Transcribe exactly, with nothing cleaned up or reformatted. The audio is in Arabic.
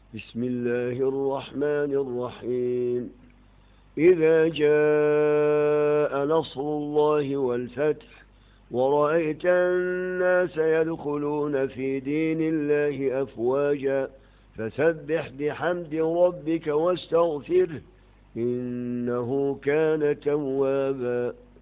بسم الله الرحمن الرحيم. إذا جاء نصر الله والفتح ورأيت الناس يدخلون في دين الله أفواجا فسبح بحمد ربك واستغفره إنه كان توابا.